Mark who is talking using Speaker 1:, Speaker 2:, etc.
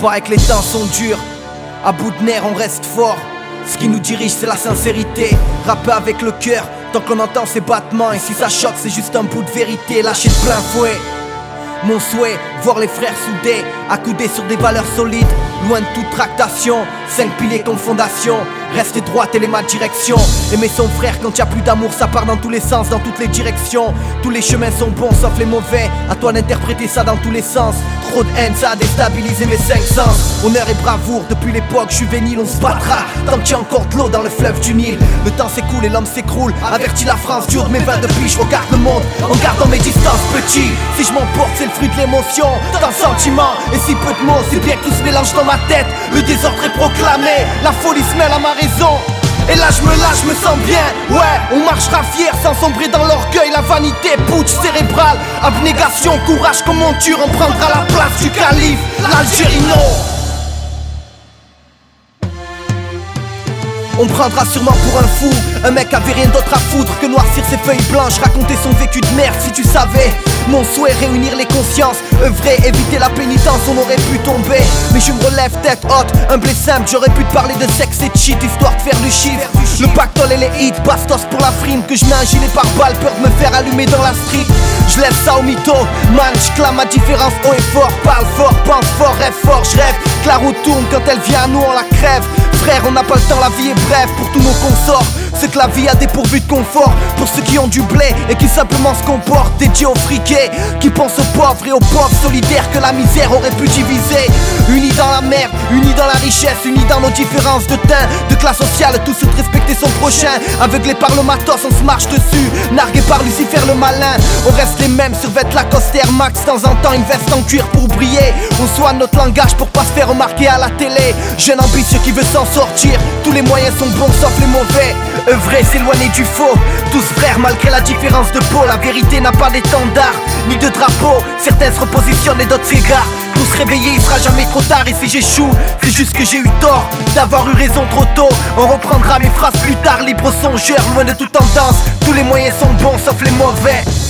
Speaker 1: paraît que les temps sont durs. À bout de nerfs on reste fort. Ce qui nous dirige c'est la sincérité. Rapper avec le cœur, tant qu'on entend ces battements. Et si ça choque c'est juste un bout de vérité. Lâcher de plein fouet. Mon souhait, voir les frères soudés, accoudés sur des valeurs solides, loin de toute tractation. 5 piliers comme fondation, rester droite et les ma direction. Aimer son frère quand y a plus d'amour, ça part dans tous les sens, dans toutes les directions. Tous les chemins sont bons sauf les mauvais, à toi d'interpréter ça dans tous les sens. Trop de haine, ça a déstabilisé mes 5 sens. Honneur et bravoure, depuis l'époque juvénile on se battra tant qu'il y a encore de l'eau dans le fleuve du Nil. Le temps s'écoule et l'homme s'écroule, avertit la France, dur de mes 22 piges. Je regarde le monde en gardant mes distances petit. Si je m'emporte c'est le fruit de l'émotion, d'un sentiment et si peu de mots, c'est bien que tout se mélange dans ma tête. Le désordre est proclamé, la folie se mêle à ma raison. Et là je me sens bien, ouais, on marchera fier sans sombrer dans l'orgueil, la vanité, putsch cérébral, abnégation, courage comme monture, on prendra la place du calife, l'Algérino. On prendra sûrement pour un fou, un mec avait rien d'autre à foutre que noircir ses feuilles blanches, raconter son vécu de merde. Si tu savais, mon souhait réunir les consciences, œuvrer, éviter la pénitence, on aurait pu tomber. Mais je me relève tête haute, humble et simple, j'aurais pu te parler de sexe et de shit, histoire de faire du chiffre. Le pactole et les hits, bastos pour la frime, que je mets un gilet par balle, peur de me faire allumer dans la street. Je lève ça au mytho, man, j'clame ma différence haut et fort, parle fort, pense fort, rêve fort, j'rêve que la roue tourne, quand elle vient à nous on la crève. Frère, on n'a pas le temps, la vie est brève pour tous nos consorts. C'est que la vie a dépourvu de confort pour ceux qui ont du blé et qui simplement se comportent. Dédiés aux friqués, qui pensent aux pauvres et aux pauvres solidaires que la misère aurait pu diviser. Unis dans la merde, unis dans la richesse, unis dans nos différences de teint, de classe sociale, tous se respecter son prochain. Aveuglés par le matos, on se marche dessus, nargués par Lucifer le malin. On reste les mêmes, survêtent la Air Max, de temps en temps une veste en cuir pour briller. On soigne notre langage pour pas se faire remarquer à la télé. Jeune ambitieux qui veut s'en sortir, tous les moyens sont bons sauf les mauvais. Œuvrer, s'éloigner du faux, tous frères malgré la différence de peau. La vérité n'a pas d'étendard, ni de drapeau. Certains se repositionnent et d'autres s'égarent. Pour se réveiller, il sera jamais trop tard. Et si j'échoue, c'est juste que j'ai eu tort d'avoir eu raison trop tôt. On reprendra mes phrases plus tard, libre songeur, loin de toute tendance. Tous les moyens sont bons sauf les mauvais.